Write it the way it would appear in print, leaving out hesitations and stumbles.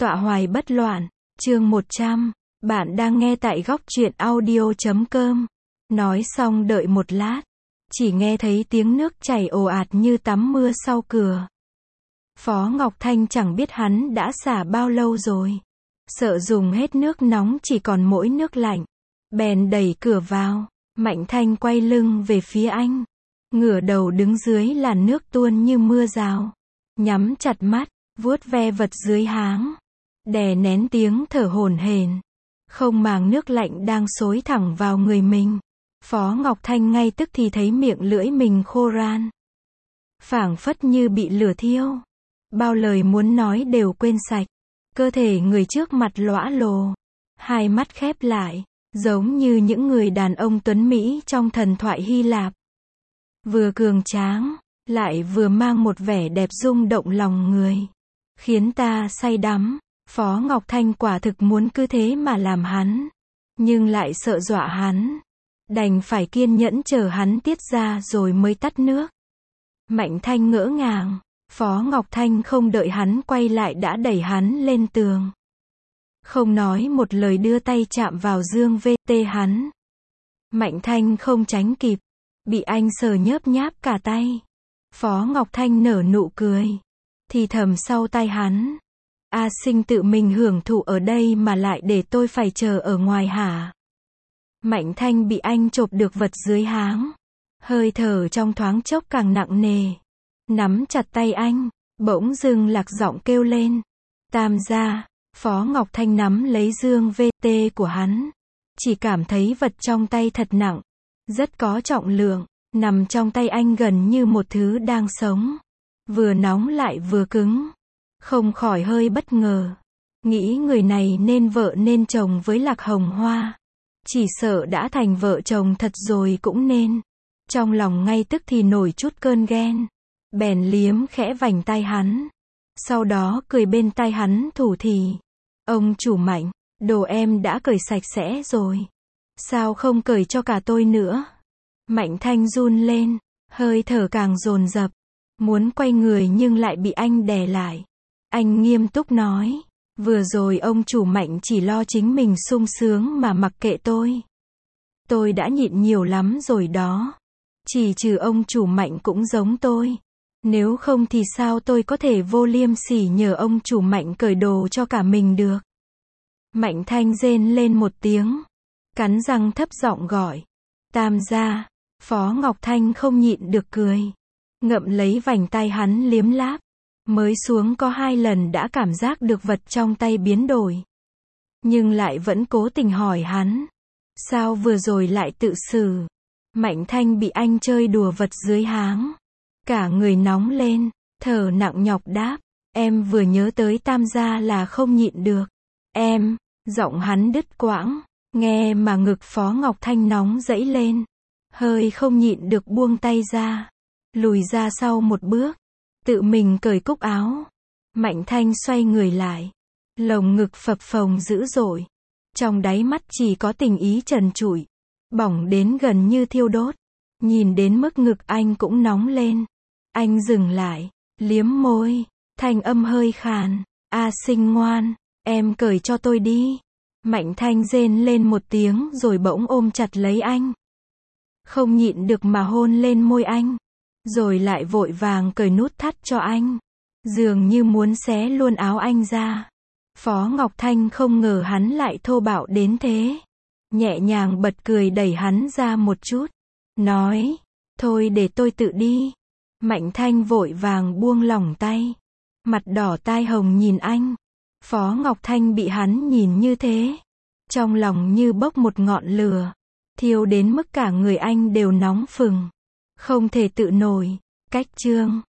Tọa hoài bất loạn, chương 100, bạn đang nghe tại góc truyện audio.com. Nói xong đợi một lát, chỉ nghe thấy tiếng nước chảy ồ ạt như tắm mưa sau cửa. Phó Ngọc Thanh chẳng biết hắn đã xả bao lâu rồi. Sợ dùng hết nước nóng chỉ còn mỗi nước lạnh. Bèn đẩy cửa vào, Mạnh Thanh quay lưng về phía anh. Ngửa đầu đứng dưới làn nước tuôn như mưa rào. Nhắm chặt mắt, vuốt ve vật dưới háng. Đè nén tiếng thở hổn hển. Không màng nước lạnh đang xối thẳng vào người mình. Phó Ngọc Thanh ngay tức thì thấy miệng lưỡi mình khô ran. Phảng phất như bị lửa thiêu. Bao lời muốn nói đều quên sạch. Cơ thể người trước mặt lõa lồ. Hai mắt khép lại, giống như những người đàn ông tuấn Mỹ trong thần thoại Hy Lạp. Vừa cường tráng, lại vừa mang một vẻ đẹp rung động lòng người. Khiến ta say đắm. Phó Ngọc Thanh quả thực muốn cứ thế mà làm hắn. Nhưng lại sợ dọa hắn. Đành phải kiên nhẫn chờ hắn tiết ra rồi mới tắt nước. Mạnh Thanh ngỡ ngàng. Phó Ngọc Thanh không đợi hắn quay lại đã đẩy hắn lên tường. Không nói một lời đưa tay chạm vào dương VT hắn. Mạnh Thanh không tránh kịp. Bị anh sờ nhớp nháp cả tay. Phó Ngọc Thanh nở nụ cười. Thì thầm sau tay hắn. A Sinh tự mình hưởng thụ ở đây mà lại để tôi phải chờ ở ngoài hả? Mạnh Thanh bị anh chộp được vật dưới háng. Hơi thở trong thoáng chốc càng nặng nề. Nắm chặt tay anh, bỗng dưng lạc giọng kêu lên. Tam gia. Phó Ngọc Thanh nắm lấy dương VT của hắn. Chỉ cảm thấy vật trong tay thật nặng. Rất có trọng lượng. Nằm trong tay anh gần như một thứ đang sống. Vừa nóng lại vừa cứng. Không khỏi hơi bất ngờ. Nghĩ người này nên vợ nên chồng với Lạc Hồng Hoa. Chỉ sợ đã thành vợ chồng thật rồi cũng nên. Trong lòng ngay tức thì nổi chút cơn ghen. Bèn liếm khẽ vành tai hắn. Sau đó cười bên tai hắn thủ thỉ. Ông chủ Mạnh, đồ em đã cởi sạch sẽ rồi. Sao không cởi cho cả tôi nữa? Mạnh Thanh run lên. Hơi thở càng dồn dập. Muốn quay người nhưng lại bị anh đè lại. Anh nghiêm túc nói. Vừa rồi ông chủ Mạnh chỉ lo chính mình sung sướng mà mặc kệ tôi. Tôi đã nhịn nhiều lắm rồi đó. Chỉ trừ ông chủ Mạnh cũng giống tôi. Nếu không thì sao tôi có thể vô liêm sỉ nhờ ông chủ Mạnh cởi đồ cho cả mình được. Mạnh Thanh rên lên một tiếng. Cắn răng thấp giọng gọi. Tam gia. Phó Ngọc Thanh không nhịn được cười. Ngậm lấy vành tay hắn liếm láp. Mới xuống có 2 lần đã cảm giác được vật trong tay biến đổi. Nhưng lại vẫn cố tình hỏi hắn. Sao vừa rồi lại tự xử? Mạnh Thanh bị anh chơi đùa vật dưới háng. Cả người nóng lên, thở nặng nhọc đáp. Em vừa nhớ tới tam gia là không nhịn được. Em, giọng hắn đứt quãng. Nghe mà ngực Phó Ngọc Thanh nóng dẫy lên. Hơi không nhịn được buông tay ra. Lùi ra sau một bước. Tự mình cởi cúc áo. Mạnh Thanh xoay người lại. Lồng ngực phập phồng dữ dội. Trong đáy mắt chỉ có tình ý trần trụi. Bỏng đến gần như thiêu đốt. Nhìn đến mức ngực anh cũng nóng lên. Anh dừng lại. Liếm môi. Thanh âm hơi khàn. A Sinh ngoan. Em cởi cho tôi đi. Mạnh Thanh rên lên một tiếng rồi bỗng ôm chặt lấy anh. Không nhịn được mà hôn lên môi anh. Rồi lại vội vàng cởi nút thắt cho anh. Dường như muốn xé luôn áo anh ra. Phó Ngọc Thanh không ngờ hắn lại thô bạo đến thế. Nhẹ nhàng bật cười đẩy hắn ra một chút. Nói. Thôi để tôi tự đi. Mạnh Thanh vội vàng buông lỏng tay. Mặt đỏ tai hồng nhìn anh. Phó Ngọc Thanh bị hắn nhìn như thế. Trong lòng như bốc một ngọn lửa. Thiêu đến mức cả người anh đều nóng phừng. Không thể tự nổi. Cách chương